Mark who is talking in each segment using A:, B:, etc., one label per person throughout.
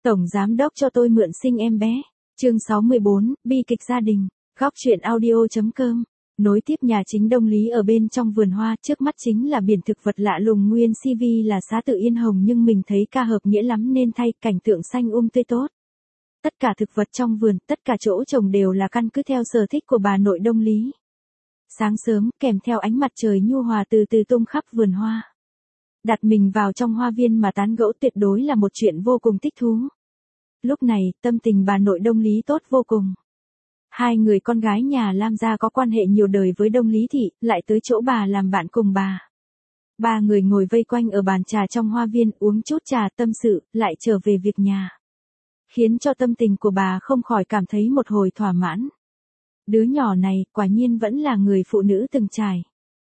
A: Tổng giám đốc cho tôi mượn sinh em bé. Chương 64, bi kịch gia đình. Góc truyện audio.com. Nối tiếp nhà chính Đông Lý ở bên trong vườn hoa, trước mắt chính là biển thực vật lạ lùng, nguyên CV là xá tự Yên Hồng nhưng mình thấy ca hợp nghĩa lắm nên thay, cảnh tượng xanh tươi tốt. Tất cả thực vật trong vườn, tất cả chỗ trồng đều là căn cứ theo sở thích của bà nội Đông Lý. Sáng sớm, kèm theo ánh mặt trời nhu hòa từ từ tung khắp vườn hoa. Đặt mình vào trong hoa viên mà tán gẫu tuyệt đối là một chuyện vô cùng thích thú. Lúc này, tâm tình bà nội Đông Lý tốt vô cùng. Hai người con gái nhà Lam gia có quan hệ nhiều đời với Đông Lý thị, lại tới chỗ bà làm bạn cùng bà. Ba người ngồi vây quanh ở bàn trà trong hoa viên, uống chút trà tâm sự, lại trở về việc nhà. Khiến cho tâm tình của bà không khỏi cảm thấy một hồi thỏa mãn. Đứa nhỏ này, quả nhiên vẫn là người phụ nữ từng trải.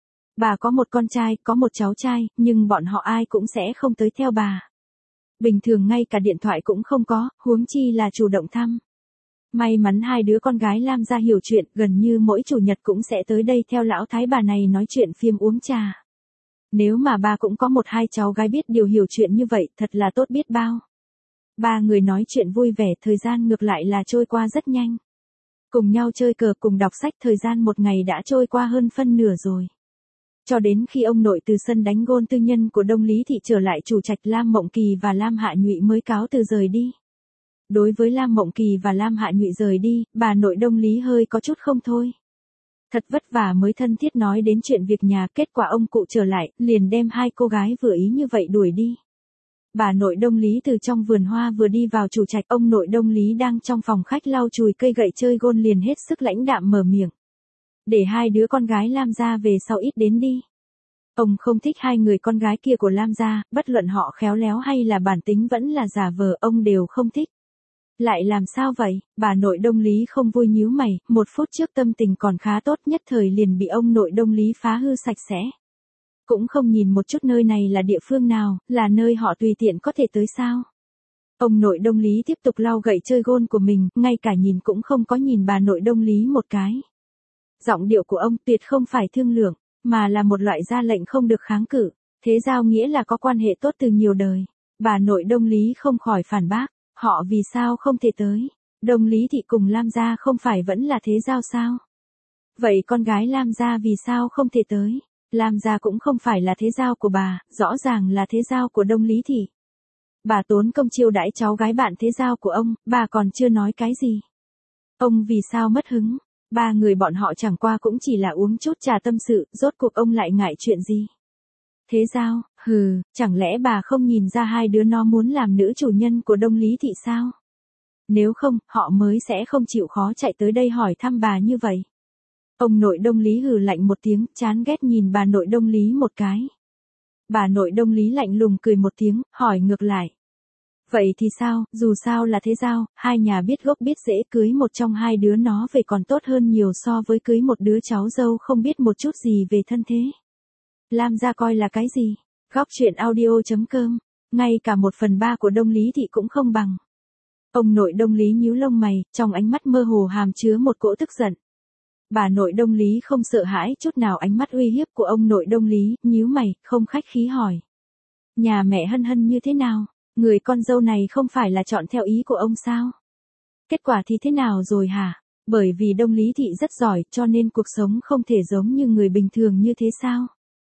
A: Bà có một con trai, có một cháu trai, nhưng bọn họ ai cũng sẽ không tới theo bà. Bình thường ngay cả điện thoại cũng không có, huống chi là chủ động thăm. May mắn hai đứa con gái Lam gia hiểu chuyện, gần như mỗi chủ nhật cũng sẽ tới đây theo lão thái bà này nói chuyện phiếm uống trà. Nếu mà bà cũng có một hai cháu gái biết điều hiểu chuyện như vậy, thật là tốt biết bao. Ba người nói chuyện vui vẻ, thời gian ngược lại là trôi qua rất nhanh. Cùng nhau chơi cờ, cùng đọc sách, thời gian một ngày đã trôi qua hơn phân nửa rồi. Cho đến khi ông nội từ sân đánh gôn tư nhân của Đông Lý thị trở lại chủ trạch, Lam Mộng Kỳ và Lam Hạ Nhụy mới cáo từ rời đi. Đối với Lam Mộng Kỳ và Lam Hạ Nhụy rời đi, bà nội Đông Lý hơi có chút không thôi. Thật vất vả mới thân thiết nói đến chuyện việc nhà, kết quả ông cụ trở lại, liền đem hai cô gái vừa ý như vậy đuổi đi. Bà nội Đông Lý từ trong vườn hoa vừa đi vào chủ trạch, ông nội Đông Lý đang trong phòng khách lau chùi cây gậy chơi gôn liền hết sức lãnh đạm mở miệng. Để hai đứa con gái Lam gia về sau ít đến đi. Ông không thích hai người con gái kia của Lam gia, bất luận họ khéo léo hay là bản tính vẫn là giả vờ, ông đều không thích. Lại làm sao vậy? Bà nội Đông Lý không vui nhíu mày, một phút trước tâm tình còn khá tốt, nhất thời liền bị ông nội Đông Lý phá hư sạch sẽ. Cũng không nhìn một chút nơi này là địa phương nào, là nơi họ tùy tiện có thể tới sao? Ông nội Đông Lý tiếp tục lau gậy chơi gôn của mình, ngay cả nhìn cũng không có nhìn bà nội Đông Lý một cái. Giọng điệu của ông tuyệt không phải thương lượng, mà là một loại ra lệnh không được kháng cự. Thế giao nghĩa là có quan hệ tốt từ nhiều đời. Bà nội Đông Lý không khỏi phản bác, họ vì sao không thể tới? Đông Lý thị cùng Lam gia không phải vẫn là thế giao sao? Vậy con gái Lam gia vì sao không thể tới? Lam gia cũng không phải là thế giao của bà, rõ ràng là thế giao của Đông Lý thị. Bà tốn công chiêu đãi cháu gái bạn thế giao của ông, bà còn chưa nói cái gì. Ông vì sao mất hứng? Ba người bọn họ chẳng qua cũng chỉ là uống chút trà tâm sự, rốt cuộc ông lại ngại chuyện gì? Thế giao, chẳng lẽ bà không nhìn ra hai đứa nó muốn làm nữ chủ nhân của Đông Lý thị sao? Nếu không, họ mới sẽ không chịu khó chạy tới đây hỏi thăm bà như vậy. Ông nội Đông Lý hừ lạnh một tiếng, chán ghét nhìn bà nội Đông Lý một cái. Bà nội Đông Lý lạnh lùng cười một tiếng, hỏi ngược lại. Vậy thì sao, dù sao là thế giao, hai nhà biết gốc biết rễ, cưới một trong hai đứa nó về còn tốt hơn nhiều so với cưới một đứa cháu dâu không biết một chút gì về thân thế. Lam gia coi là cái gì? Góc truyện audio.com. Ngay cả 1/3 của Đông Lý thị cũng không bằng. Ông nội Đông Lý nhíu lông mày, trong ánh mắt mơ hồ hàm chứa một cỗ tức giận. Bà nội Đông Lý không sợ hãi chút nào ánh mắt uy hiếp của ông nội Đông Lý, nhíu mày, không khách khí hỏi. Nhà mẹ Hân Hân như thế nào? Người con dâu này không phải là chọn theo ý của ông sao? Kết quả thì thế nào rồi hả? Bởi vì Đông Lý thị rất giỏi cho nên cuộc sống không thể giống như người bình thường như thế sao?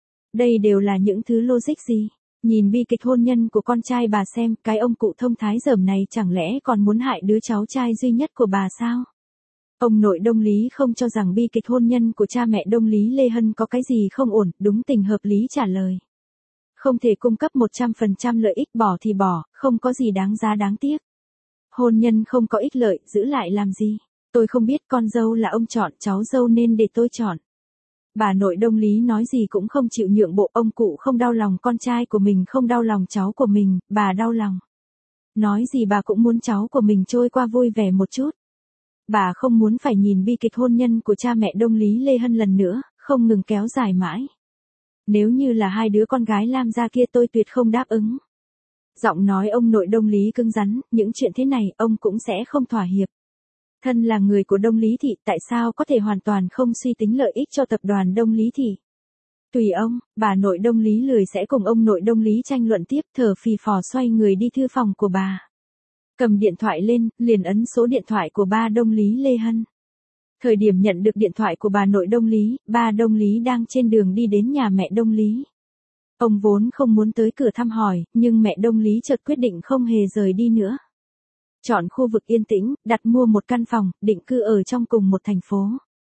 A: Đây đều là những thứ logic gì? Nhìn bi kịch hôn nhân của con trai bà xem, cái ông cụ thông thái dởm này chẳng lẽ còn muốn hại đứa cháu trai duy nhất của bà sao? Ông nội Đông Lý không cho rằng bi kịch hôn nhân của cha mẹ Đông Lý Lê Hân có cái gì không ổn, đúng tình hợp lý trả lời. Không thể cung cấp 100% lợi ích, bỏ thì bỏ, không có gì đáng giá đáng tiếc. Hôn nhân không có ích lợi, giữ lại làm gì? Tôi không biết, con dâu là ông chọn, cháu dâu nên để tôi chọn. Bà nội Đông Lý nói gì cũng không chịu nhượng bộ, ông cụ không đau lòng con trai của mình, không đau lòng cháu của mình, bà đau lòng. Nói gì bà cũng muốn cháu của mình trôi qua vui vẻ một chút. Bà không muốn phải nhìn bi kịch hôn nhân của cha mẹ Đông Lý Lê Hân lần nữa, không ngừng kéo dài mãi. Nếu như là hai đứa con gái Lam gia kia tôi tuyệt không đáp ứng. Giọng nói ông nội Đông Lý cứng rắn, những chuyện thế này ông cũng sẽ không thỏa hiệp. Thân là người của Đông Lý thị, tại sao có thể hoàn toàn không suy tính lợi ích cho tập đoàn Đông Lý thị? Tùy ông, bà nội Đông Lý lười sẽ cùng ông nội Đông Lý tranh luận tiếp, thở phì phò xoay người đi thư phòng của bà. Cầm điện thoại lên, liền ấn số điện thoại của ba Đông Lý Lê Hân. Thời điểm nhận được điện thoại của bà nội Đông Lý, ba Đông Lý đang trên đường đi đến nhà mẹ Đông Lý. Ông vốn không muốn tới cửa thăm hỏi, nhưng mẹ Đông Lý chợt quyết định không hề rời đi nữa. Chọn khu vực yên tĩnh, đặt mua một căn phòng, định cư ở trong cùng một thành phố.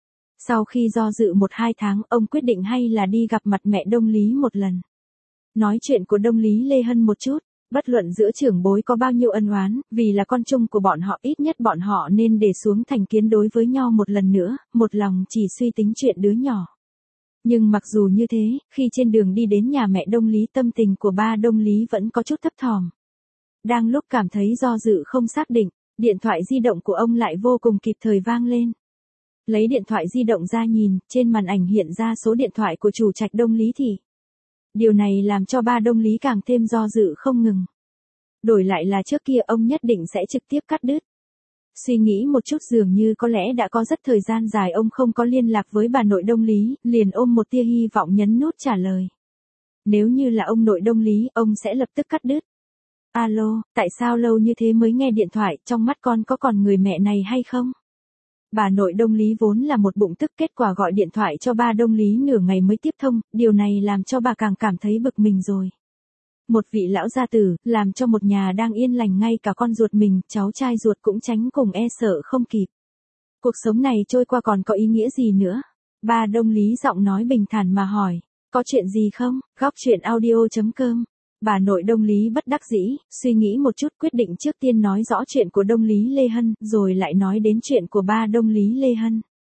A: Sau khi do dự 1-2 tháng, ông quyết định hay là đi gặp mặt mẹ Đông Lý một lần. Nói chuyện của Đông Lý Lê Hân một chút, bất luận giữa trưởng bối có bao nhiêu ân oán, vì là con chung của bọn họ ít nhất bọn họ nên để xuống thành kiến đối với nhau một lần nữa, một lòng chỉ suy tính chuyện đứa nhỏ. Nhưng mặc dù như thế, khi trên đường đi đến nhà mẹ Đông Lý tâm tình của ba Đông Lý vẫn có chút thấp thỏm. Đang lúc cảm thấy do dự không xác định, điện thoại di động của ông lại vô cùng kịp thời vang lên. Lấy điện thoại di động ra nhìn, trên màn ảnh hiện ra số điện thoại của chủ trạch Đông Lý Thị. Điều này làm cho ba Đông Lý càng thêm do dự không ngừng. Đổi lại là trước kia ông nhất định sẽ trực tiếp cắt đứt. Suy nghĩ một chút dường như có lẽ đã có rất thời gian dài ông không có liên lạc với bà nội Đông Lý, liền ôm một tia hy vọng nhấn nút trả lời. Nếu như là ông nội Đông Lý, ông sẽ lập tức cắt đứt. Alo, tại sao lâu như thế mới nghe điện thoại, trong mắt con có còn người mẹ này hay không? Bà nội Đông Lý vốn là một bụng tức, kết quả gọi điện thoại cho ba Đông Lý nửa ngày mới tiếp thông, điều này làm cho bà càng cảm thấy bực mình rồi. Một vị lão gia tử, làm cho một nhà đang yên lành ngay cả con ruột mình, cháu trai ruột cũng tránh cùng e sợ không kịp. Cuộc sống này trôi qua còn có ý nghĩa gì nữa? Ba Đông Lý giọng nói bình thản mà hỏi, có chuyện gì không? Góc chuyện audio.com. Bà nội Đông Lý bất đắc dĩ, suy nghĩ một chút quyết định trước tiên nói rõ chuyện của Đông Lý Lê Hân, rồi lại nói đến chuyện của ba Đông Lý Lê Hân.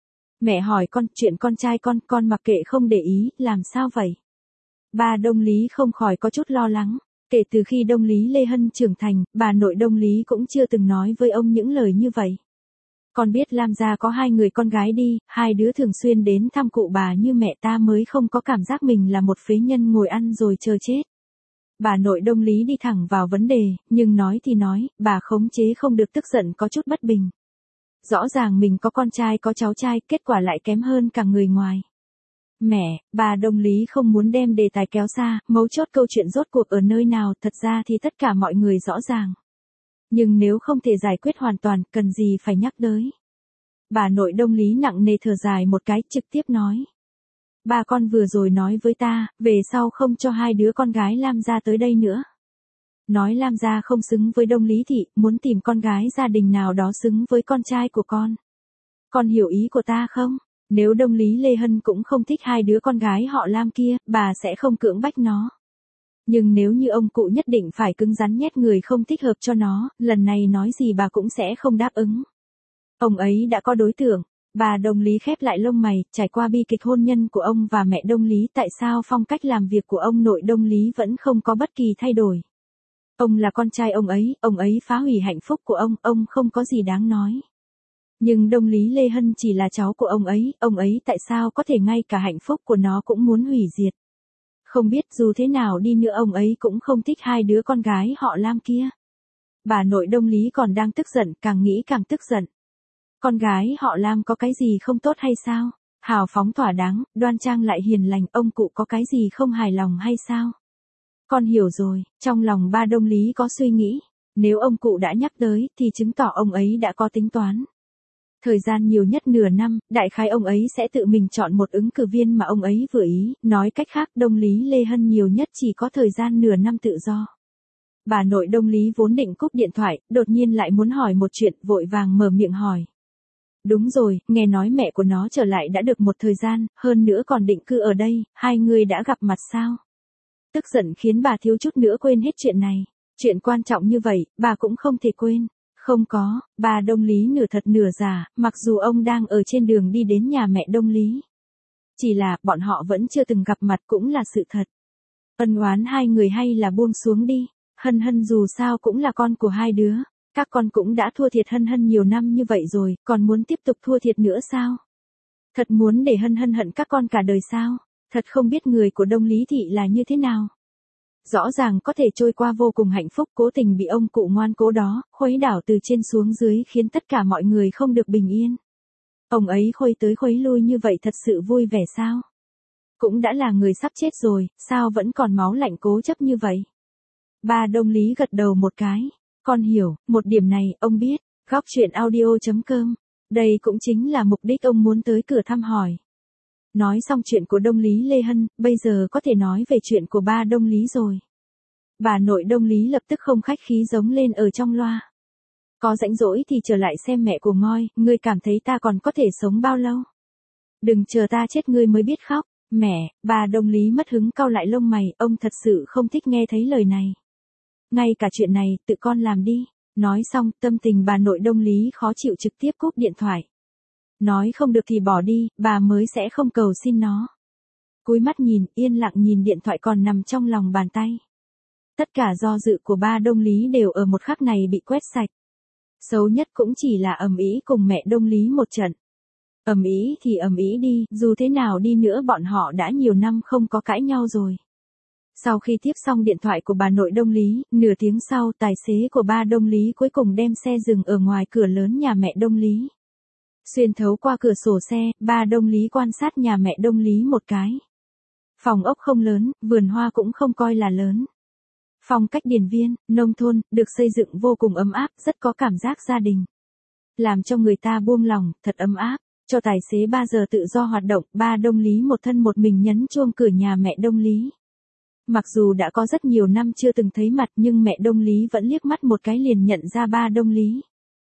A: Mẹ hỏi con, chuyện con trai con mặc kệ không để ý, làm sao vậy? Ba Đông Lý không khỏi có chút lo lắng. Kể từ khi Đông Lý Lê Hân trưởng thành, bà nội Đông Lý cũng chưa từng nói với ông những lời như vậy. Con biết Lam gia có 2 người con gái đi, 2 đứa thường xuyên đến thăm cụ bà như mẹ ta mới không có cảm giác mình là một phế nhân ngồi ăn rồi chờ chết. Bà nội Đông Lý đi thẳng vào vấn đề, nhưng nói thì nói, bà khống chế không được tức giận có chút bất bình. Rõ ràng mình có con trai có cháu trai, kết quả lại kém hơn cả người ngoài. Mẹ, bà Đông Lý không muốn đem đề tài kéo xa, mấu chốt câu chuyện rốt cuộc ở nơi nào, thật ra thì tất cả mọi người rõ ràng. Nhưng nếu không thể giải quyết hoàn toàn, cần gì phải nhắc tới. Bà nội Đông Lý nặng nề thở dài một cái, trực tiếp nói. Ba con vừa rồi nói với ta, về sau không cho 2 đứa con gái Lam gia tới đây nữa. Nói Lam gia không xứng với Đông Lý Thị, muốn tìm con gái gia đình nào đó xứng với con trai của con. Con hiểu ý của ta không? Nếu Đông Lý Lê Hân cũng không thích 2 đứa con gái họ Lam kia, bà sẽ không cưỡng bách nó. Nhưng nếu như ông cụ nhất định phải cứng rắn nhét người không thích hợp cho nó, lần này nói gì bà cũng sẽ không đáp ứng. Ông ấy đã có đối tượng. Bà Đông Lý khép lại lông mày, trải qua bi kịch hôn nhân của ông và mẹ Đông Lý, tại sao phong cách làm việc của ông nội Đông Lý vẫn không có bất kỳ thay đổi. Ông là con trai ông ấy phá hủy hạnh phúc của ông không có gì đáng nói. Nhưng Đông Lý Lê Hân chỉ là cháu của ông ấy tại sao có thể ngay cả hạnh phúc của nó cũng muốn hủy diệt. Không biết dù thế nào đi nữa ông ấy cũng không thích 2 đứa con gái họ Lam kia. Bà nội Đông Lý còn đang tức giận, càng nghĩ càng tức giận. Con gái họ Lam có cái gì không tốt hay sao? Hào phóng thỏa đáng, đoan trang lại hiền lành, ông cụ có cái gì không hài lòng hay sao? Con hiểu rồi, trong lòng ba Đông Lý có suy nghĩ. Nếu ông cụ đã nhắc tới, thì chứng tỏ ông ấy đã có tính toán. Thời gian nhiều nhất nửa năm, đại khái ông ấy sẽ tự mình chọn một ứng cử viên mà ông ấy vừa ý, nói cách khác Đông Lý Lê Hân nhiều nhất chỉ có thời gian nửa năm tự do. Bà nội Đông Lý vốn định cúp điện thoại, đột nhiên lại muốn hỏi một chuyện, vội vàng mở miệng hỏi. Đúng rồi, nghe nói mẹ của nó trở lại đã được một thời gian, hơn nữa còn định cư ở đây, 2 người đã gặp mặt sao? Tức giận khiến bà thiếu chút nữa quên hết chuyện này. Chuyện quan trọng như vậy, bà cũng không thể quên. Không có, bà Đông Lý nửa thật nửa giả, mặc dù ông đang ở trên đường đi đến nhà mẹ Đông Lý. Chỉ là, bọn họ vẫn chưa từng gặp mặt cũng là sự thật. Ân oán 2 người hay là buông xuống đi. Hân Hân dù sao cũng là con của 2 đứa. Các con cũng đã thua thiệt Hân Hân nhiều năm như vậy rồi, còn muốn tiếp tục thua thiệt nữa sao? Thật muốn để Hân Hân hận các con cả đời sao? Thật không biết người của Đông Lý Thị là như thế nào? Rõ ràng có thể trôi qua vô cùng hạnh phúc, cố tình bị ông cụ ngoan cố đó, khuấy đảo từ trên xuống dưới khiến tất cả mọi người không được bình yên. Ông ấy khuấy tới khuấy lui như vậy thật sự vui vẻ sao? Cũng đã là người sắp chết rồi, sao vẫn còn máu lạnh cố chấp như vậy? Ba Đông Lý gật đầu một cái. Con hiểu, một điểm này, ông biết. Góc chuyện audio.com. Đây cũng chính là mục đích ông muốn tới cửa thăm hỏi. Nói xong chuyện của Đông Lý Lê Hân, bây giờ có thể nói về chuyện của ba Đông Lý rồi. Bà nội Đông Lý lập tức không khách khí giống lên ở trong loa. Có rảnh rỗi thì trở lại xem mẹ của ngoi, ngươi cảm thấy ta còn có thể sống bao lâu? Đừng chờ ta chết ngươi mới biết khóc. Mẹ, bà Đông Lý mất hứng cau lại lông mày, ông thật sự không thích nghe thấy lời này. Ngay cả chuyện này, tự con làm đi. Nói xong, tâm tình bà nội Đông Lý khó chịu trực tiếp cúp điện thoại. Nói không được thì bỏ đi, bà mới sẽ không cầu xin nó. Cúi mắt nhìn, yên lặng nhìn điện thoại còn nằm trong lòng bàn tay. Tất cả do dự của ba Đông Lý đều ở một khắc này bị quét sạch. Xấu nhất cũng chỉ là ầm ĩ cùng mẹ Đông Lý một trận. Ầm ĩ thì ầm ĩ đi, dù thế nào đi nữa bọn họ đã nhiều năm không có cãi nhau rồi. Sau khi tiếp xong điện thoại của bà nội Đông Lý, nửa tiếng sau tài xế của ba Đông Lý cuối cùng đem xe dừng ở ngoài cửa lớn nhà mẹ Đông Lý. Xuyên thấu qua cửa sổ xe, ba Đông Lý quan sát nhà mẹ Đông Lý một cái. Phòng ốc không lớn, vườn hoa cũng không coi là lớn. Phong cách điển viên, nông thôn, được xây dựng vô cùng ấm áp, rất có cảm giác gia đình. Làm cho người ta buông lòng, thật ấm áp. Cho tài xế 3 giờ tự do hoạt động, ba Đông Lý một thân một mình nhấn chuông cửa nhà mẹ Đông Lý. Mặc dù đã có rất nhiều năm chưa từng thấy mặt nhưng mẹ Đông Lý vẫn liếc mắt một cái liền nhận ra ba Đông Lý.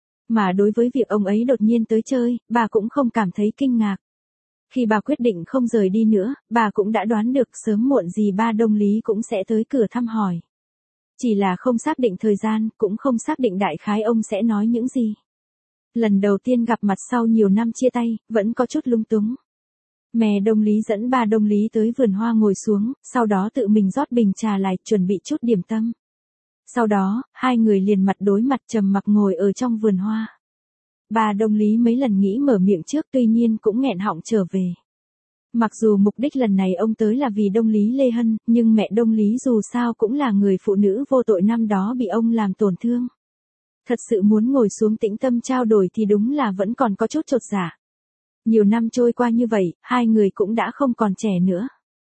A: Mà đối với việc ông ấy đột nhiên tới chơi, bà cũng không cảm thấy kinh ngạc. Khi bà quyết định không rời đi nữa, bà cũng đã đoán được sớm muộn gì ba Đông Lý cũng sẽ tới cửa thăm hỏi. Chỉ là không xác định thời gian, cũng không xác định đại khái ông sẽ nói những gì. Lần đầu tiên gặp mặt sau nhiều năm chia tay, vẫn có chút lung túng. Mẹ Đông Lý dẫn ba Đông Lý tới vườn hoa ngồi xuống, sau đó tự mình rót bình trà lại, chuẩn bị chút điểm tâm. Sau đó, hai người liền mặt đối mặt trầm mặc ngồi ở trong vườn hoa. Ba Đông Lý mấy lần nghĩ mở miệng trước tuy nhiên cũng nghẹn họng trở về. Mặc dù mục đích lần này ông tới là vì Đông Lý Lê Hân, nhưng mẹ Đông Lý dù sao cũng là người phụ nữ vô tội năm đó bị ông làm tổn thương. Thật sự muốn ngồi xuống tĩnh tâm trao đổi thì đúng là vẫn còn có chút chột dạ. Nhiều năm trôi qua như vậy, hai người cũng đã không còn trẻ nữa.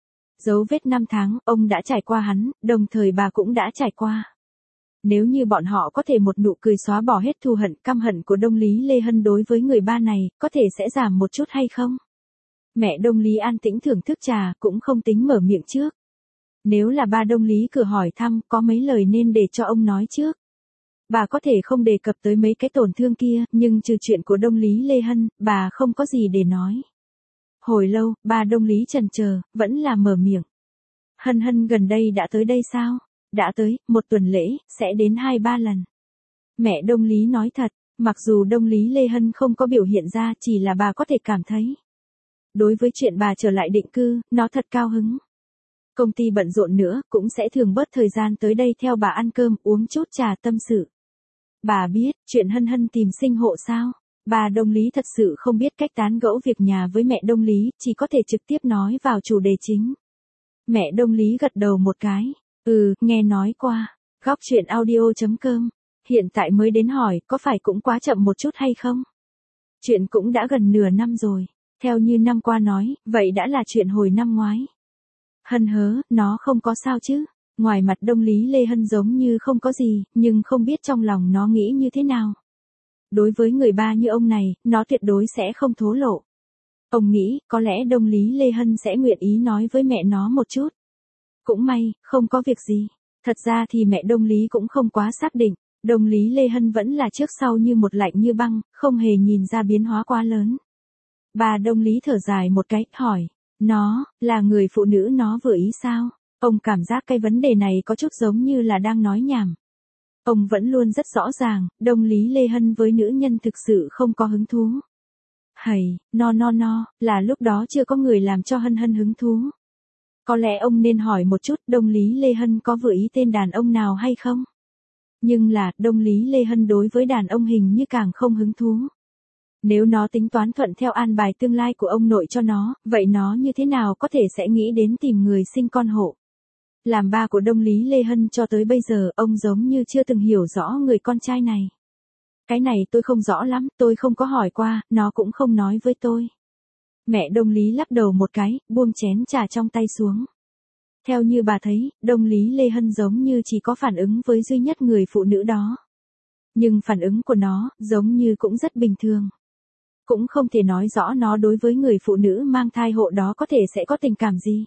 A: Dấu vết năm tháng, ông đã trải qua hắn, đồng thời bà cũng đã trải qua. Nếu như bọn họ có thể một nụ cười xóa bỏ hết thù hận, căm hận của Đông Lý Lê Hân đối với người ba này, có thể sẽ giảm một chút hay không? Mẹ Đông Lý an tĩnh thưởng thức trà, cũng không tính mở miệng trước. Nếu là ba Đông Lý cửa hỏi thăm, có mấy lời nên để cho ông nói trước. Bà có thể không đề cập tới mấy cái tổn thương kia, nhưng trừ chuyện của Đông Lý Lê Hân, bà không có gì để nói. Hồi lâu, ba Đông Lý chần chờ, vẫn là mở miệng. Hân Hân gần đây đã tới đây sao? Đã tới, một tuần lễ, sẽ đến 2-3 lần. Mẹ Đông Lý nói thật, mặc dù Đông Lý Lê Hân không có biểu hiện ra, chỉ là bà có thể cảm thấy. Đối với chuyện bà trở lại định cư, nó thật cao hứng. Công ty bận rộn nữa, cũng sẽ thường bớt thời gian tới đây theo bà ăn cơm, uống chút trà tâm sự. Bà biết, chuyện Hân Hân tìm sinh hộ sao? Bà Đông Lý thật sự không biết cách tán gẫu việc nhà với mẹ Đông Lý, chỉ có thể trực tiếp nói vào chủ đề chính. Mẹ Đông Lý gật đầu một cái. Nghe nói qua. Góc chuyện audio.com. Hiện tại mới đến hỏi, có phải cũng quá chậm một chút hay không? Chuyện cũng đã gần nửa năm rồi. Theo như năm qua nói, vậy đã là chuyện hồi năm ngoái. Hân hớ, nó không có sao chứ? Ngoài mặt Đông Lý Lê Hân giống như không có gì, nhưng không biết trong lòng nó nghĩ như thế nào. Đối với người ba như ông này, nó tuyệt đối sẽ không thổ lộ. Ông nghĩ, có lẽ Đông Lý Lê Hân sẽ nguyện ý nói với mẹ nó một chút. Cũng may, không có việc gì. Thật ra thì mẹ Đông Lý cũng không quá xác định. Đông Lý Lê Hân vẫn là trước sau như một lạnh như băng, không hề nhìn ra biến hóa quá lớn. Bà Đông Lý thở dài một cái, hỏi. Nó, là người phụ nữ nó vừa ý sao? Ông cảm giác cái vấn đề này có chút giống như là đang nói nhảm. Ông vẫn luôn rất rõ ràng, Đông Lý Lê Hân với nữ nhân thực sự không có hứng thú. Là lúc đó chưa có người làm cho Hân Hân hứng thú. Có lẽ ông nên hỏi một chút Đông Lý Lê Hân có vừa ý tên đàn ông nào hay không? Nhưng là, Đông Lý Lê Hân đối với đàn ông hình như càng không hứng thú. Nếu nó tính toán thuận theo an bài tương lai của ông nội cho nó, vậy nó như thế nào có thể sẽ nghĩ đến tìm người sinh con hộ? Làm ba của Đông Lý Lê Hân cho tới bây giờ, ông giống như chưa từng hiểu rõ người con trai này. Cái này tôi không rõ lắm, tôi không có hỏi qua, nó cũng không nói với tôi. Mẹ Đông Lý lắc đầu một cái, buông chén trà trong tay xuống. Theo như bà thấy, Đông Lý Lê Hân giống như chỉ có phản ứng với duy nhất người phụ nữ đó. Nhưng phản ứng của nó, giống như cũng rất bình thường. Cũng không thể nói rõ nó đối với người phụ nữ mang thai hộ đó có thể sẽ có tình cảm gì.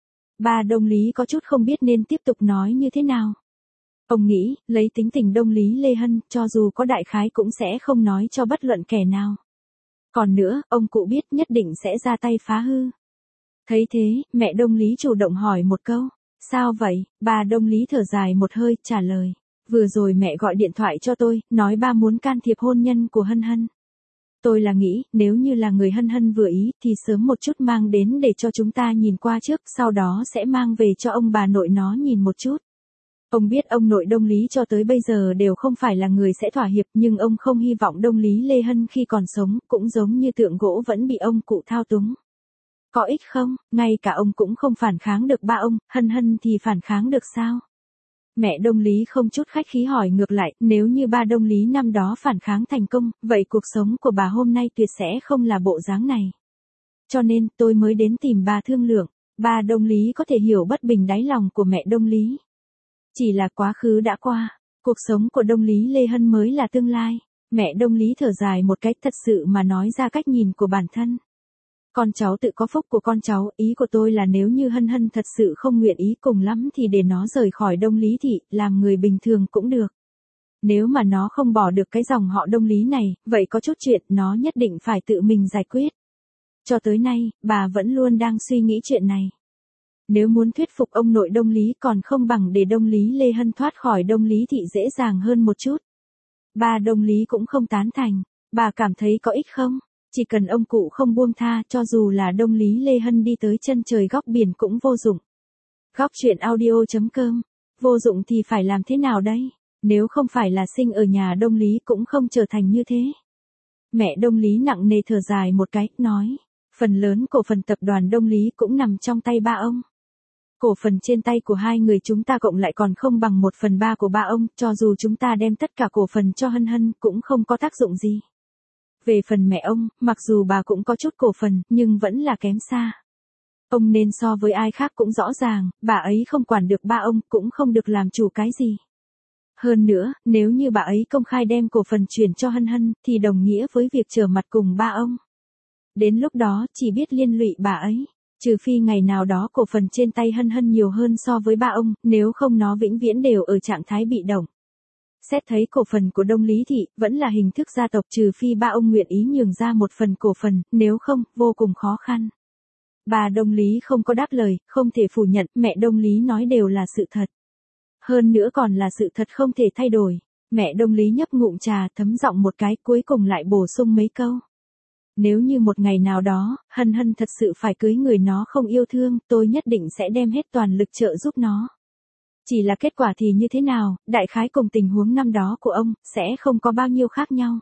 A: Ba Đông Lý có chút không biết nên tiếp tục nói như thế nào. Ông nghĩ, lấy tính tình Đông Lý Lê Hân, cho dù có đại khái cũng sẽ không nói cho bất luận kẻ nào. Còn nữa, ông cụ biết nhất định sẽ ra tay phá hư. Thấy thế, mẹ Đông Lý chủ động hỏi một câu. Sao vậy? Bà Đông Lý thở dài một hơi, trả lời. Vừa rồi mẹ gọi điện thoại cho tôi, nói ba muốn can thiệp hôn nhân của Hân Hân. Tôi là nghĩ, nếu như là người Hân Hân vừa ý, thì sớm một chút mang đến để cho chúng ta nhìn qua trước, sau đó sẽ mang về cho ông bà nội nó nhìn một chút. Ông biết ông nội Đông Lý cho tới bây giờ đều không phải là người sẽ thỏa hiệp, nhưng ông không hy vọng Đông Lý Lê Hân khi còn sống, cũng giống như tượng gỗ vẫn bị ông cụ thao túng. Có ích không? Ngay cả ông cũng không phản kháng được ba ông, Hân Hân thì phản kháng được sao? Mẹ Đông Lý không chút khách khí hỏi ngược lại, nếu như ba Đông Lý năm đó phản kháng thành công, vậy cuộc sống của bà hôm nay tuyệt sẽ không là bộ dáng này. Cho nên, tôi mới đến tìm bà thương lượng. Ba Đông Lý có thể hiểu bất bình đáy lòng của mẹ Đông Lý. Chỉ là quá khứ đã qua, cuộc sống của Đông Lý Lê Hân mới là tương lai. Mẹ Đông Lý thở dài một cách thật sự mà nói ra cách nhìn của bản thân. Con cháu tự có phúc của con cháu, ý của tôi là nếu như Hân Hân thật sự không nguyện ý cùng lắm thì để nó rời khỏi Đông Lý thị, làm người bình thường cũng được. Nếu mà nó không bỏ được cái dòng họ Đông Lý này, vậy có chút chuyện nó nhất định phải tự mình giải quyết. Cho tới nay, bà vẫn luôn đang suy nghĩ chuyện này. Nếu muốn thuyết phục ông nội Đông Lý còn không bằng để Đông Lý Lê Hân thoát khỏi Đông Lý thị dễ dàng hơn một chút. Ba Đông Lý cũng không tán thành, bà cảm thấy có ích không? Chỉ cần ông cụ không buông tha, cho dù là Đông Lý Lê Hân đi tới chân trời góc biển cũng vô dụng. Góc truyện audio.com. Vô dụng thì phải làm thế nào đây? Nếu không phải là sinh ở nhà Đông Lý cũng không trở thành như thế. Mẹ Đông Lý nặng nề thở dài một cái, nói. Phần lớn cổ phần tập đoàn Đông Lý cũng nằm trong tay ba ông. Cổ phần trên tay của hai người chúng ta cộng lại còn không bằng 1/3 của ba ông, cho dù chúng ta đem tất cả cổ phần cho Hân Hân cũng không có tác dụng gì. Về phần mẹ ông, mặc dù bà cũng có chút cổ phần, nhưng vẫn là kém xa. Ông nên so với ai khác cũng rõ ràng, bà ấy không quản được ba ông, cũng không được làm chủ cái gì. Hơn nữa, nếu như bà ấy công khai đem cổ phần chuyển cho Hân Hân, thì đồng nghĩa với việc trở mặt cùng ba ông. Đến lúc đó, chỉ biết liên lụy bà ấy. Trừ phi ngày nào đó cổ phần trên tay Hân Hân nhiều hơn so với ba ông, nếu không nó vĩnh viễn đều ở trạng thái bị động. Xét thấy cổ phần của Đông Lý thị, vẫn là hình thức gia tộc trừ phi ba ông nguyện ý nhường ra một phần cổ phần, nếu không, vô cùng khó khăn. Bà Đông Lý không có đáp lời, không thể phủ nhận, mẹ Đông Lý nói đều là sự thật. Hơn nữa còn là sự thật không thể thay đổi. Mẹ Đông Lý nhấp ngụm trà, thấm giọng một cái, cuối cùng lại bổ sung mấy câu. Nếu như một ngày nào đó, Hân Hân thật sự phải cưới người nó không yêu thương, tôi nhất định sẽ đem hết toàn lực trợ giúp nó. Chỉ là kết quả thì như thế nào, đại khái cùng tình huống năm đó của ông, sẽ không có bao nhiêu khác nhau.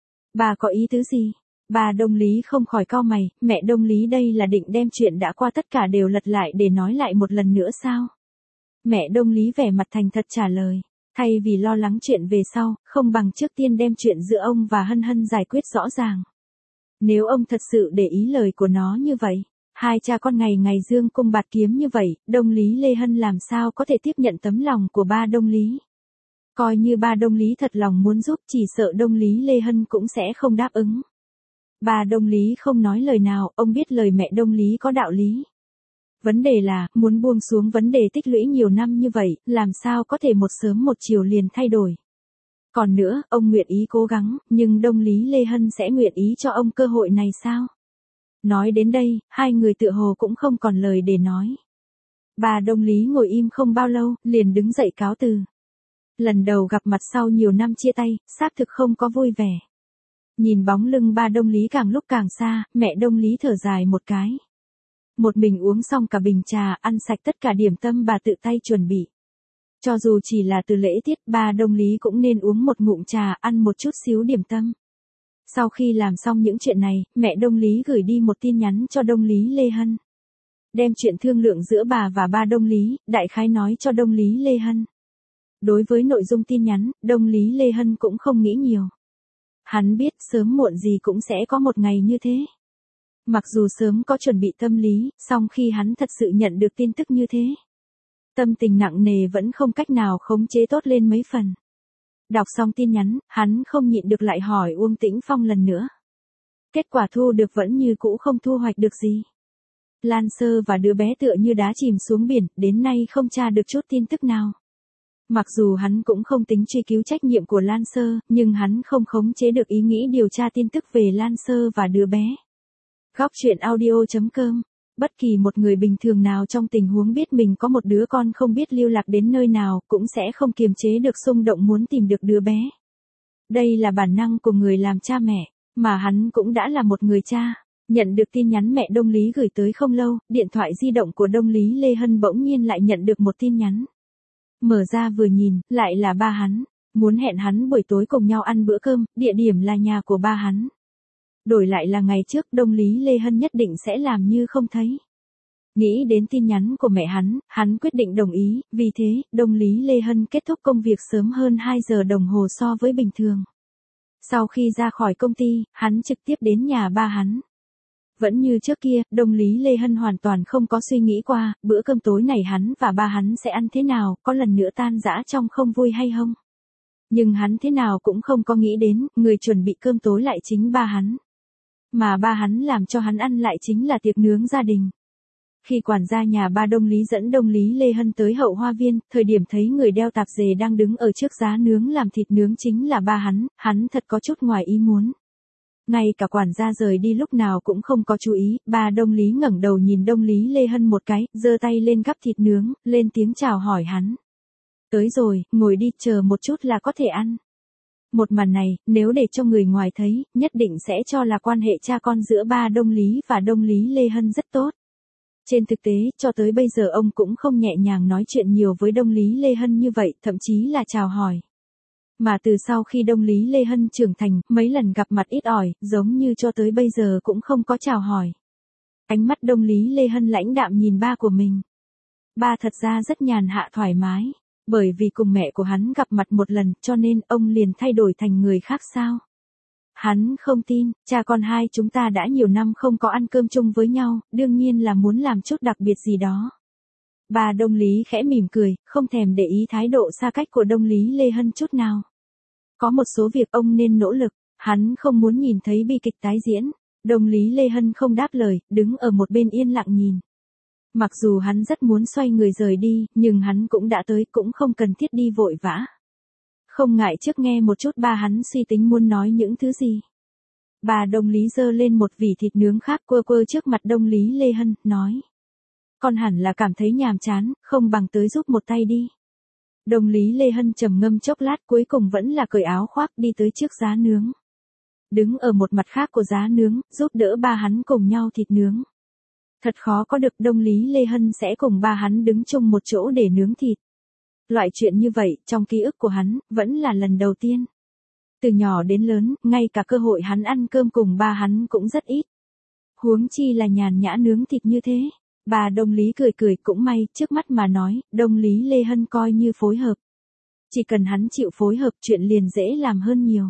A: Bà có ý tứ gì? Bà Đông Lý không khỏi cau mày, mẹ Đông Lý đây là định đem chuyện đã qua tất cả đều lật lại để nói lại một lần nữa sao? Mẹ Đông Lý vẻ mặt thành thật trả lời, thay vì lo lắng chuyện về sau, không bằng trước tiên đem chuyện giữa ông và Hân Hân giải quyết rõ ràng. Nếu ông thật sự để ý lời của nó như vậy, hai cha con ngày ngày dương cung bạt kiếm như vậy, Đông Lý Lê Hân làm sao có thể tiếp nhận tấm lòng của ba Đông Lý. Coi như ba Đông Lý thật lòng muốn giúp, chỉ sợ Đông Lý Lê Hân cũng sẽ không đáp ứng. Ba Đông Lý không nói lời nào, ông biết lời mẹ Đông Lý có đạo lý. Vấn đề là, muốn buông xuống vấn đề tích lũy nhiều năm như vậy, làm sao có thể một sớm một chiều liền thay đổi. Còn nữa, ông nguyện ý cố gắng, nhưng Đông Lý Lê Hân sẽ nguyện ý cho ông cơ hội này sao? Nói đến đây, hai người tựa hồ cũng không còn lời để nói. Bà Đông Lý ngồi im không bao lâu, liền đứng dậy cáo từ. Lần đầu gặp mặt sau nhiều năm chia tay, xác thực không có vui vẻ. Nhìn bóng lưng ba Đông Lý càng lúc càng xa, mẹ Đông Lý thở dài một cái. Một mình uống xong cả bình trà, ăn sạch tất cả điểm tâm bà tự tay chuẩn bị. Cho dù chỉ là từ lễ tiết, ba Đông Lý cũng nên uống một ngụm trà, ăn một chút xíu điểm tâm. Sau khi làm xong những chuyện này, mẹ Đông Lý gửi đi một tin nhắn cho Đông Lý Lê Hân. Đem chuyện thương lượng giữa bà và ba Đông Lý, đại khái nói cho Đông Lý Lê Hân. Đối với nội dung tin nhắn, Đông Lý Lê Hân cũng không nghĩ nhiều. Hắn biết sớm muộn gì cũng sẽ có một ngày như thế. Mặc dù sớm có chuẩn bị tâm lý, song khi hắn thật sự nhận được tin tức như thế, tâm tình nặng nề vẫn không cách nào khống chế tốt lên mấy phần. Đọc xong tin nhắn, hắn không nhịn được lại hỏi Uông Tĩnh Phong lần nữa. Kết quả thu được vẫn như cũ không thu hoạch được gì. Lan Sơ và đứa bé tựa như đá chìm xuống biển, đến nay không tra được chút tin tức nào. Mặc dù hắn cũng không tính truy cứu trách nhiệm của Lan Sơ, nhưng hắn không khống chế được ý nghĩ điều tra tin tức về Lan Sơ và đứa bé. Góc truyện audio.com. Bất kỳ một người bình thường nào trong tình huống biết mình có một đứa con không biết lưu lạc đến nơi nào cũng sẽ không kiềm chế được xung động muốn tìm được đứa bé. Đây là bản năng của người làm cha mẹ, mà hắn cũng đã là một người cha. Nhận được tin nhắn mẹ Đông Lý gửi tới không lâu, điện thoại di động của Đông Lý Lê Hân bỗng nhiên lại nhận được một tin nhắn. Mở ra vừa nhìn, lại là ba hắn. Muốn hẹn hắn buổi tối cùng nhau ăn bữa cơm, địa điểm là nhà của ba hắn. Đổi lại là ngày trước, Đông Lý Lê Hân nhất định sẽ làm như không thấy. Nghĩ đến tin nhắn của mẹ hắn quyết định đồng ý, vì thế, Đông Lý Lê Hân kết thúc công việc sớm hơn 2 giờ đồng hồ so với bình thường. Sau khi ra khỏi công ty, hắn trực tiếp đến nhà ba hắn. Vẫn như trước kia, Đông Lý Lê Hân hoàn toàn không có suy nghĩ qua, bữa cơm tối này hắn và ba hắn sẽ ăn thế nào, có lần nữa tan rã trong không vui hay không. Nhưng hắn thế nào cũng không có nghĩ đến, người chuẩn bị cơm tối lại chính ba hắn. Mà ba hắn làm cho hắn ăn lại chính là tiệc nướng gia đình. Khi quản gia nhà ba Đông Lý dẫn Đông Lý Lê Hân tới hậu hoa viên, thời điểm thấy người đeo tạp dề đang đứng ở trước giá nướng làm thịt nướng chính là ba hắn thật có chút ngoài ý muốn. Ngay cả quản gia rời đi lúc nào cũng không có chú ý, ba Đông Lý ngẩng đầu nhìn Đông Lý Lê Hân một cái, giơ tay lên gắp thịt nướng, lên tiếng chào hỏi hắn. Tới rồi, ngồi đi, chờ một chút là có thể ăn. Một màn này, nếu để cho người ngoài thấy, nhất định sẽ cho là quan hệ cha con giữa ba Đông Lý và Đông Lý Lê Hân rất tốt. Trên thực tế, cho tới bây giờ ông cũng không nhẹ nhàng nói chuyện nhiều với Đông Lý Lê Hân như vậy, thậm chí là chào hỏi. Mà từ sau khi Đông Lý Lê Hân trưởng thành, mấy lần gặp mặt ít ỏi, giống như cho tới bây giờ cũng không có chào hỏi. Ánh mắt Đông Lý Lê Hân lãnh đạm nhìn ba của mình. Ba thật ra rất nhàn hạ thoải mái, bởi vì cùng mẹ của hắn gặp mặt một lần, cho nên ông liền thay đổi thành người khác sao? Hắn không tin, cha con hai chúng ta đã nhiều năm không có ăn cơm chung với nhau, đương nhiên là muốn làm chút đặc biệt gì đó. Bà Đông Lý khẽ mỉm cười, không thèm để ý thái độ xa cách của Đông Lý Lê Hân chút nào. Có một số việc ông nên nỗ lực, hắn không muốn nhìn thấy bi kịch tái diễn. Đông Lý Lê Hân không đáp lời, đứng ở một bên yên lặng nhìn. Mặc dù hắn rất muốn xoay người rời đi, nhưng hắn cũng đã tới, cũng không cần thiết đi vội vã. Không ngại trước nghe một chút ba hắn suy tính muốn nói những thứ gì. Bà Đông Lý giơ lên một vỉ thịt nướng khác quơ quơ trước mặt Đông Lý Lê Hân, nói. Con hẳn là cảm thấy nhàm chán, không bằng tới giúp một tay đi. Đông Lý Lê Hân trầm ngâm chốc lát cuối cùng vẫn là cởi áo khoác đi tới trước giá nướng. Đứng ở một mặt khác của giá nướng, giúp đỡ ba hắn cùng nhau thịt nướng. Thật khó có được Đông Lý Lê Hân sẽ cùng ba hắn đứng chung một chỗ để nướng thịt. Loại chuyện như vậy, trong ký ức của hắn, vẫn là lần đầu tiên. Từ nhỏ đến lớn, ngay cả cơ hội hắn ăn cơm cùng ba hắn cũng rất ít. Huống chi là nhàn nhã nướng thịt như thế. Bà Đông Lý cười cười, cũng may, trước mắt mà nói, Đông Lý Lê Hân coi như phối hợp. Chỉ cần hắn chịu phối hợp chuyện liền dễ làm hơn nhiều.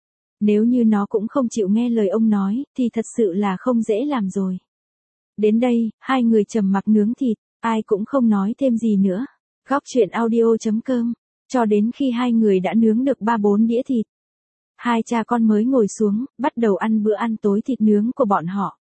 A: Nếu như nó cũng không chịu nghe lời ông nói, thì thật sự là không dễ làm rồi. Đến đây, hai người trầm mặc nướng thịt, ai cũng không nói thêm gì nữa. Góc truyện audio.com, cho đến khi hai người đã nướng được 3-4 đĩa thịt. Hai cha con mới ngồi xuống, bắt đầu ăn bữa ăn tối thịt nướng của bọn họ.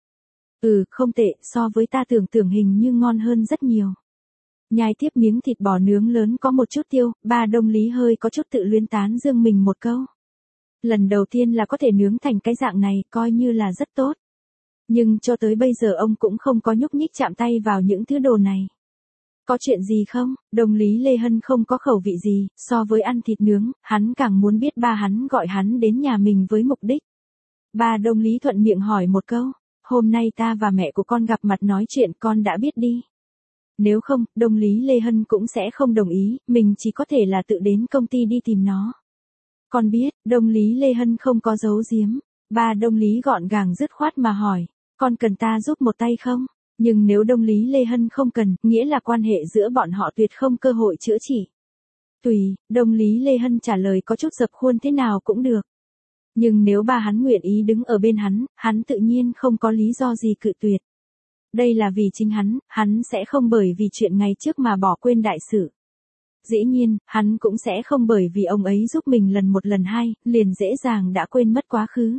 A: Không tệ, so với ta tưởng hình như ngon hơn rất nhiều. Nhai tiếp miếng thịt bò nướng lớn có một chút tiêu, ba Đông Lý hơi có chút tự luyến tán dương mình một câu. Lần đầu tiên là có thể nướng thành cái dạng này, coi như là rất tốt. Nhưng cho tới bây giờ ông cũng không có nhúc nhích chạm tay vào những thứ đồ này. Có chuyện gì không? Đông Lý Lê Hân không có khẩu vị gì, so với ăn thịt nướng, hắn càng muốn biết ba hắn gọi hắn đến nhà mình với mục đích. Ba Đông Lý thuận miệng hỏi một câu, hôm nay ta và mẹ của con gặp mặt nói chuyện con đã biết đi. Nếu không, Đông Lý Lê Hân cũng sẽ không đồng ý, mình chỉ có thể là tự đến công ty đi tìm nó. Con biết, Đông Lý Lê Hân không có giấu giếm. Ba Đông Lý gọn gàng dứt khoát mà hỏi, con cần ta giúp một tay không? Nhưng nếu Đông Lý Lê Hân không cần, nghĩa là quan hệ giữa bọn họ tuyệt không cơ hội chữa trị. Tùy, Đông Lý Lê Hân trả lời có chút dập khuôn thế nào cũng được. Nhưng nếu ba hắn nguyện ý đứng ở bên hắn tự nhiên không có lý do gì cự tuyệt. Đây là vì chính hắn sẽ không bởi vì chuyện ngày trước mà bỏ quên đại sự. Dĩ nhiên, hắn cũng sẽ không bởi vì ông ấy giúp mình lần một lần hai, liền dễ dàng đã quên mất quá khứ.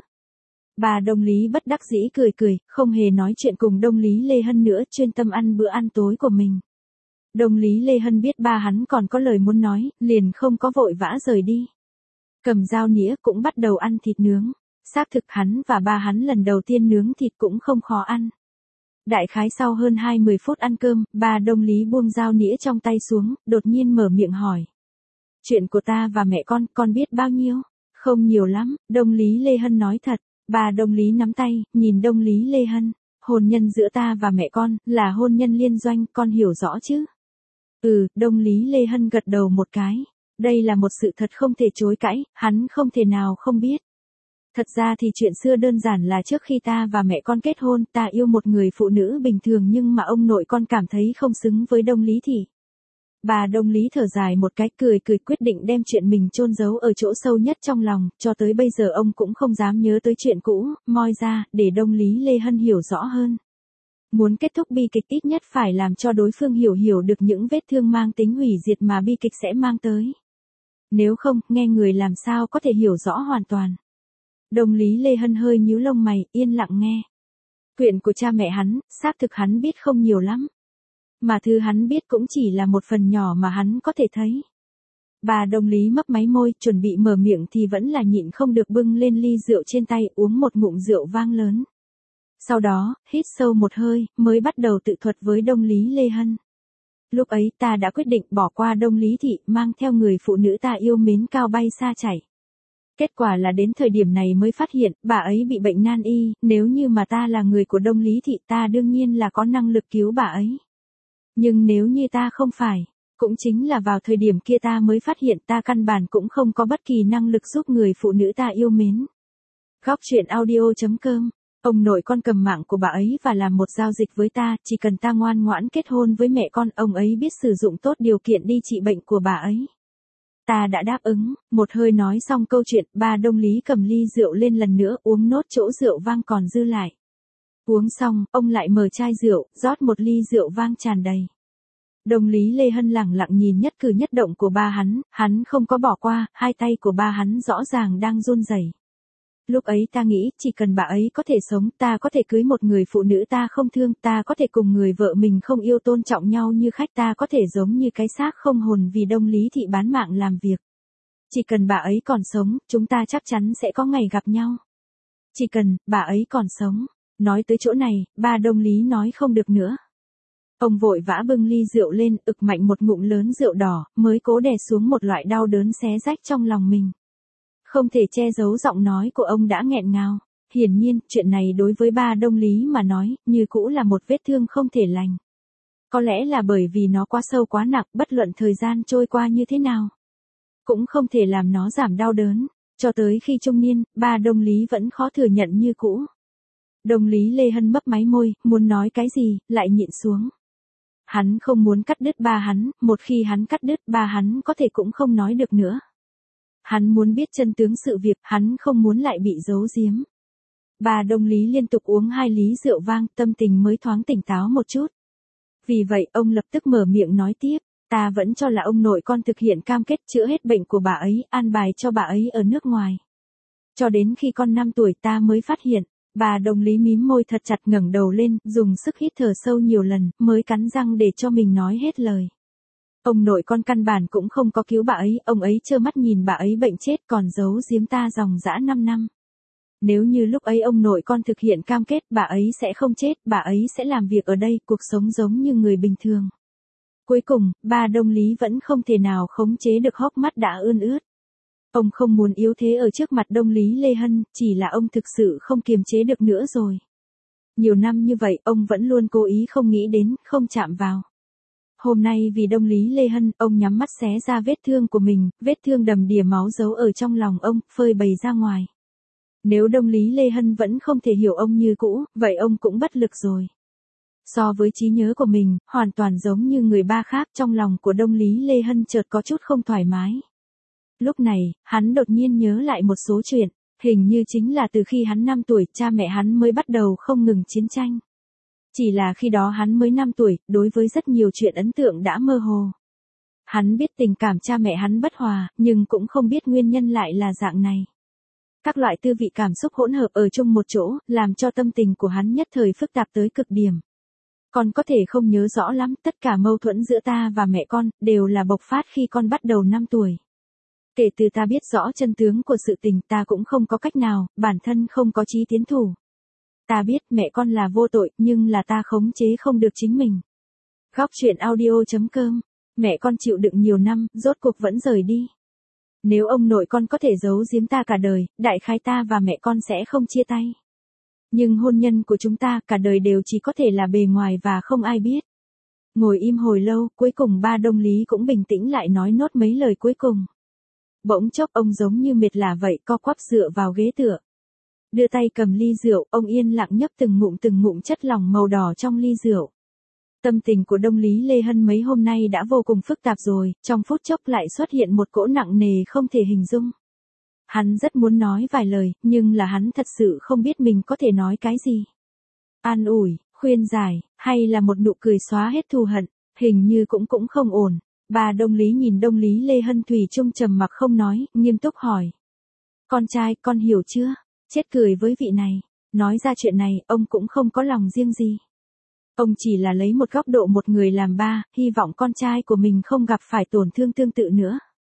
A: Bà Đông Lý bất đắc dĩ cười cười, không hề nói chuyện cùng Đông Lý Lê Hân nữa, chuyên tâm ăn bữa ăn tối của mình. Đông Lý Lê Hân biết ba hắn còn có lời muốn nói, liền không có vội vã rời đi. Cầm dao nĩa cũng bắt đầu ăn thịt nướng. Xác thực hắn và ba hắn lần đầu tiên nướng thịt cũng không khó ăn. Đại khái sau hơn 20 phút ăn cơm, bà Đông Lý buông dao nĩa trong tay xuống, đột nhiên mở miệng hỏi. Chuyện của ta và mẹ con biết bao nhiêu? Không nhiều lắm, Đông Lý Lê Hân nói thật. Bà Đông Lý nắm tay, nhìn Đông Lý Lê Hân. Hôn nhân giữa ta và mẹ con, là hôn nhân liên doanh, con hiểu rõ chứ? Đông Lý Lê Hân gật đầu một cái. Đây là một sự thật không thể chối cãi, hắn không thể nào không biết. Thật ra thì chuyện xưa đơn giản là trước khi ta và mẹ con kết hôn, ta yêu một người phụ nữ bình thường nhưng mà ông nội con cảm thấy không xứng với Đông Lý thì. Bà Đông Lý thở dài một cái, cười quyết định đem chuyện mình chôn giấu ở chỗ sâu nhất trong lòng, cho tới bây giờ ông cũng không dám nhớ tới chuyện cũ, moi ra, để Đông Lý Lê Hân hiểu rõ hơn. Muốn kết thúc bi kịch ít nhất phải làm cho đối phương hiểu được những vết thương mang tính hủy diệt mà bi kịch sẽ mang tới. Nếu không, nghe người làm sao có thể hiểu rõ hoàn toàn. Đông Lý Lê Hân hơi nhíu lông mày, yên lặng nghe. Chuyện của cha mẹ hắn, xác thực hắn biết không nhiều lắm. Mà thứ hắn biết cũng chỉ là một phần nhỏ mà hắn có thể thấy. Bà Đông Lý mấp máy môi, chuẩn bị mở miệng thì vẫn là nhịn không được bưng lên ly rượu trên tay, uống một ngụm rượu vang lớn. Sau đó, hít sâu một hơi, mới bắt đầu tự thuật với Đông Lý Lê Hân. Lúc ấy ta đã quyết định bỏ qua Đông Lý thị, mang theo người phụ nữ ta yêu mến cao bay xa chảy. Kết quả là đến thời điểm này mới phát hiện, bà ấy bị bệnh nan y, nếu như mà ta là người của Đông Lý thị ta đương nhiên là có năng lực cứu bà ấy. Nhưng nếu như ta không phải, cũng chính là vào thời điểm kia ta mới phát hiện ta căn bản cũng không có bất kỳ năng lực giúp người phụ nữ ta yêu mến. Góc truyện audio.com. Ông nội con cầm mạng của bà ấy và làm một giao dịch với ta, chỉ cần ta ngoan ngoãn kết hôn với mẹ con, ông ấy biết sử dụng tốt điều kiện đi trị bệnh của bà ấy. Ta đã đáp ứng, một hơi nói xong câu chuyện, bà Đông Lý cầm ly rượu lên lần nữa uống nốt chỗ rượu vang còn dư lại. Uống xong, ông lại mở chai rượu, rót một ly rượu vang tràn đầy. Đông Lý Lê Hân lẳng lặng nhìn nhất cử nhất động của ba hắn không có bỏ qua, hai tay của ba hắn rõ ràng đang run rẩy. Lúc ấy ta nghĩ, chỉ cần bà ấy có thể sống, ta có thể cưới một người phụ nữ ta không thương, ta có thể cùng người vợ mình không yêu tôn trọng nhau như khách, ta có thể giống như cái xác không hồn vì Đông Lý thị bán mạng làm việc. Chỉ cần bà ấy còn sống, chúng ta chắc chắn sẽ có ngày gặp nhau. Chỉ cần, bà ấy còn sống. Nói tới chỗ này, ba Đông Lý nói không được nữa. Ông vội vã bưng ly rượu lên, ực mạnh một ngụm lớn rượu đỏ, mới cố đè xuống một loại đau đớn xé rách trong lòng mình. Không thể che giấu giọng nói của ông đã nghẹn ngào. Hiển nhiên, chuyện này đối với ba Đông Lý mà nói, như cũ là một vết thương không thể lành. Có lẽ là bởi vì nó quá sâu quá nặng, bất luận thời gian trôi qua như thế nào. Cũng không thể làm nó giảm đau đớn. Cho tới khi trung niên, ba Đông Lý vẫn khó thừa nhận như cũ. Đông Lý Lê Hân mấp máy môi, muốn nói cái gì, lại nhịn xuống. Hắn không muốn cắt đứt ba hắn, một khi hắn cắt đứt ba hắn có thể cũng không nói được nữa. Hắn muốn biết chân tướng sự việc, hắn không muốn lại bị giấu giếm. Bà Đông Lý liên tục uống 2 ly rượu vang, tâm tình mới thoáng tỉnh táo một chút. Vì vậy, ông lập tức mở miệng nói tiếp, ta vẫn cho là ông nội con thực hiện cam kết chữa hết bệnh của bà ấy, an bài cho bà ấy ở nước ngoài. Cho đến khi con 5 tuổi ta mới phát hiện, bà Đông Lý mím môi thật chặt ngẩng đầu lên, dùng sức hít thở sâu nhiều lần, mới cắn răng để cho mình nói hết lời. Ông nội con căn bản cũng không có cứu bà ấy, ông ấy trơ mắt nhìn bà ấy bệnh chết còn giấu giếm ta dòng dã 5 năm. Nếu như lúc ấy ông nội con thực hiện cam kết, bà ấy sẽ không chết, bà ấy sẽ làm việc ở đây, cuộc sống giống như người bình thường. Cuối cùng, bà Đông Lý vẫn không thể nào khống chế được hốc mắt đã ươn ướt. Ông không muốn yếu thế ở trước mặt Đông Lý Lê Hân, chỉ là ông thực sự không kiềm chế được nữa rồi. Nhiều năm như vậy, ông vẫn luôn cố ý không nghĩ đến, không chạm vào. Hôm nay vì Đông Lý Lê Hân, ông nhắm mắt xé ra vết thương của mình, vết thương đầm đìa máu giấu ở trong lòng ông, phơi bày ra ngoài. Nếu Đông Lý Lê Hân vẫn không thể hiểu ông như cũ, vậy ông cũng bất lực rồi. So với trí nhớ của mình, hoàn toàn giống như người ba khác, trong lòng của Đông Lý Lê Hân chợt có chút không thoải mái. Lúc này, hắn đột nhiên nhớ lại một số chuyện, hình như chính là từ khi hắn 5 tuổi, cha mẹ hắn mới bắt đầu không ngừng chiến tranh. Chỉ là khi đó hắn mới 5 tuổi, đối với rất nhiều chuyện ấn tượng đã mơ hồ. Hắn biết tình cảm cha mẹ hắn bất hòa, nhưng cũng không biết nguyên nhân lại là dạng này. Các loại tư vị cảm xúc hỗn hợp ở chung một chỗ, làm cho tâm tình của hắn nhất thời phức tạp tới cực điểm. Con có thể không nhớ rõ lắm, tất cả mâu thuẫn giữa ta và mẹ con, đều là bộc phát khi con bắt đầu 5 tuổi. Kể từ ta biết rõ chân tướng của sự tình, ta cũng không có cách nào, bản thân không có chí tiến thủ. Ta biết mẹ con là vô tội, nhưng là ta khống chế không được chính mình. Góc truyện audio.com. Mẹ con chịu đựng nhiều năm, rốt cuộc vẫn rời đi. Nếu ông nội con có thể giấu giếm ta cả đời, đại khái ta và mẹ con sẽ không chia tay. Nhưng hôn nhân của chúng ta cả đời đều chỉ có thể là bề ngoài và không ai biết. Ngồi im hồi lâu, cuối cùng ba Đông Lý cũng bình tĩnh lại nói nốt mấy lời cuối cùng. Bỗng chốc ông giống như mệt lả vậy, co quắp dựa vào ghế tựa. Đưa tay cầm ly rượu, ông yên lặng nhấp từng ngụm chất lỏng màu đỏ trong ly rượu. Tâm tình của Đông Lý Lê Hân mấy hôm nay đã vô cùng phức tạp rồi, trong phút chốc lại xuất hiện một cỗ nặng nề không thể hình dung. Hắn rất muốn nói vài lời, nhưng là hắn thật sự không biết mình có thể nói cái gì. An ủi, khuyên giải, hay là một nụ cười xóa hết thù hận, hình như cũng không ổn. Bà Đông Lý nhìn Đông Lý Lê Hân thủy chung trầm mặc không nói, nghiêm túc hỏi. Con trai, con hiểu chưa? Chết cười với vị này. Nói ra chuyện này, ông cũng không có lòng riêng gì. Ông chỉ là lấy một góc độ một người làm ba, hy vọng con trai của mình không gặp phải tổn thương tương tự nữa.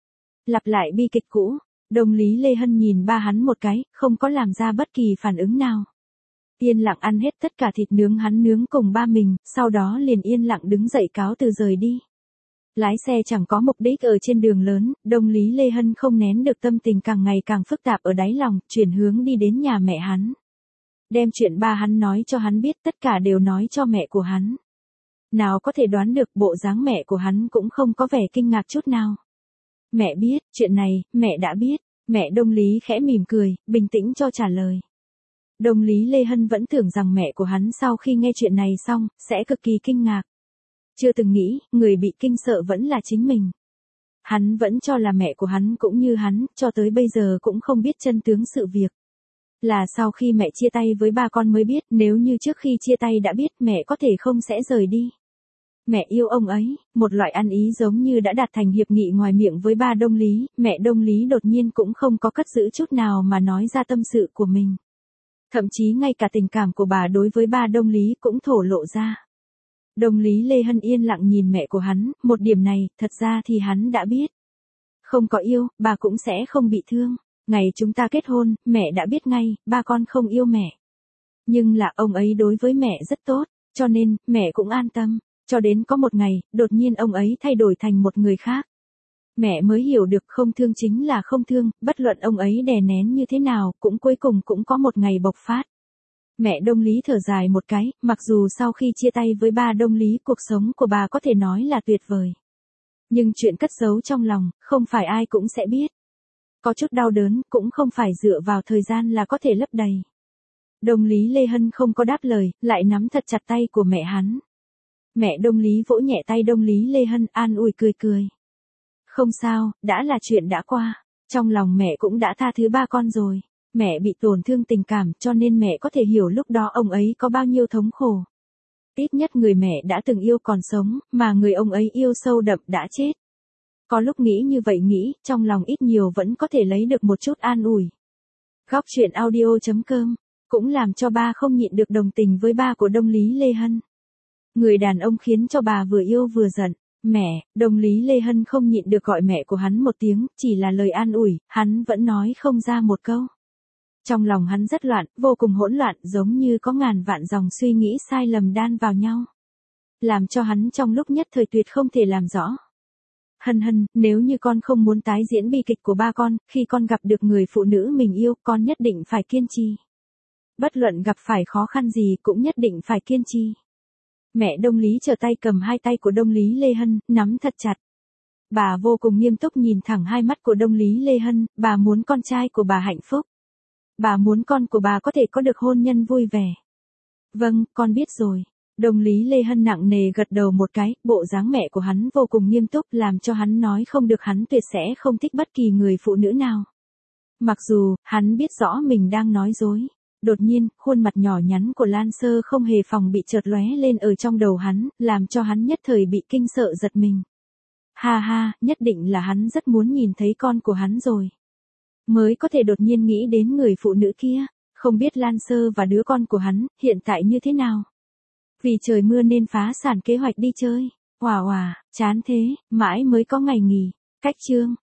A: Lặp lại bi kịch cũ, Đông Lý Lê Hân nhìn ba hắn một cái, không có làm ra bất kỳ phản ứng nào. Yên lặng ăn hết tất cả thịt nướng hắn nướng cùng ba mình, sau đó liền yên lặng đứng dậy cáo từ rời đi. Lái xe chẳng có mục đích ở trên đường lớn, Đông Lý Lê Hân không nén được tâm tình càng ngày càng phức tạp ở đáy lòng, chuyển hướng đi đến nhà mẹ hắn. Đem chuyện ba hắn nói cho hắn biết, tất cả đều nói cho mẹ của hắn. Nào có thể đoán được, bộ dáng mẹ của hắn cũng không có vẻ kinh ngạc chút nào. Mẹ biết, chuyện này, mẹ đã biết. Mẹ Đông Lý khẽ mỉm cười, bình tĩnh cho trả lời. Đông Lý Lê Hân vẫn tưởng rằng mẹ của hắn sau khi nghe chuyện này xong, sẽ cực kỳ kinh ngạc. Chưa từng nghĩ, người bị kinh sợ vẫn là chính mình. Hắn vẫn cho là mẹ của hắn cũng như hắn, cho tới bây giờ cũng không biết chân tướng sự việc. Là sau khi mẹ chia tay với ba con mới biết, nếu như trước khi chia tay đã biết, mẹ có thể không sẽ rời đi. Mẹ yêu ông ấy, một loại ăn ý giống như đã đạt thành hiệp nghị ngoài miệng với ba Đông Lý, mẹ Đông Lý đột nhiên cũng không có cất giữ chút nào mà nói ra tâm sự của mình. Thậm chí ngay cả tình cảm của bà đối với ba Đông Lý cũng thổ lộ ra. Đông Lý Lê Hân yên lặng nhìn mẹ của hắn, một điểm này, thật ra thì hắn đã biết. Không có yêu, bà cũng sẽ không bị thương. Ngày chúng ta kết hôn, mẹ đã biết ngay, ba con không yêu mẹ. Nhưng là ông ấy đối với mẹ rất tốt, cho nên, mẹ cũng an tâm. Cho đến có một ngày, đột nhiên ông ấy thay đổi thành một người khác. Mẹ mới hiểu được không thương chính là không thương, bất luận ông ấy đè nén như thế nào, cũng cuối cùng cũng có một ngày bộc phát. Mẹ Đông Lý thở dài một cái, mặc dù sau khi chia tay với ba Đông Lý cuộc sống của bà có thể nói là tuyệt vời. Nhưng chuyện cất giấu trong lòng, không phải ai cũng sẽ biết. Có chút đau đớn, cũng không phải dựa vào thời gian là có thể lấp đầy. Đông Lý Lê Hân không có đáp lời, lại nắm thật chặt tay của mẹ hắn. Mẹ Đông Lý vỗ nhẹ tay Đông Lý Lê Hân, an ủi cười cười. Không sao, đã là chuyện đã qua. Trong lòng mẹ cũng đã tha thứ ba con rồi. Mẹ bị tổn thương tình cảm cho nên mẹ có thể hiểu lúc đó ông ấy có bao nhiêu thống khổ. Ít nhất người mẹ đã từng yêu còn sống, mà người ông ấy yêu sâu đậm đã chết. Có lúc nghĩ như vậy nghĩ, trong lòng ít nhiều vẫn có thể lấy được một chút an ủi. Góc truyện audio.com cũng làm cho ba không nhịn được đồng tình với ba của Đông Lý Lê Hân. Người đàn ông khiến cho bà vừa yêu vừa giận. Mẹ, Đông Lý Lê Hân không nhịn được gọi mẹ của hắn một tiếng, chỉ là lời an ủi, hắn vẫn nói không ra một câu. Trong lòng hắn rất loạn, vô cùng hỗn loạn, giống như có ngàn vạn dòng suy nghĩ sai lầm đan vào nhau. Làm cho hắn trong lúc nhất thời tuyệt không thể làm rõ. Hân Hân, nếu như con không muốn tái diễn bi kịch của ba con, khi con gặp được người phụ nữ mình yêu, con nhất định phải kiên trì. Bất luận gặp phải khó khăn gì cũng nhất định phải kiên trì. Mẹ Đông Lý trở tay cầm hai tay của Đông Lý Lê Hân, nắm thật chặt. Bà vô cùng nghiêm túc nhìn thẳng hai mắt của Đông Lý Lê Hân, bà muốn con trai của bà hạnh phúc. Bà muốn con của bà có thể có được hôn nhân vui vẻ. Vâng, con biết rồi. Đông Lý Lê Hân nặng nề gật đầu một cái, bộ dáng mẹ của hắn vô cùng nghiêm túc làm cho hắn nói không được, hắn tuyệt sẽ không thích bất kỳ người phụ nữ nào. Mặc dù, hắn biết rõ mình đang nói dối. Đột nhiên, khuôn mặt nhỏ nhắn của Lan Sơ không hề phòng bị chợt lóe lên ở trong đầu hắn, làm cho hắn nhất thời bị kinh sợ giật mình. Ha ha, nhất định là hắn rất muốn nhìn thấy con của hắn rồi. Mới có thể đột nhiên nghĩ đến người phụ nữ kia, không biết Lan Sơ và đứa con của hắn hiện tại như thế nào. Vì trời mưa nên phá sản kế hoạch đi chơi. Chán thế, mãi mới có ngày nghỉ. Cách chương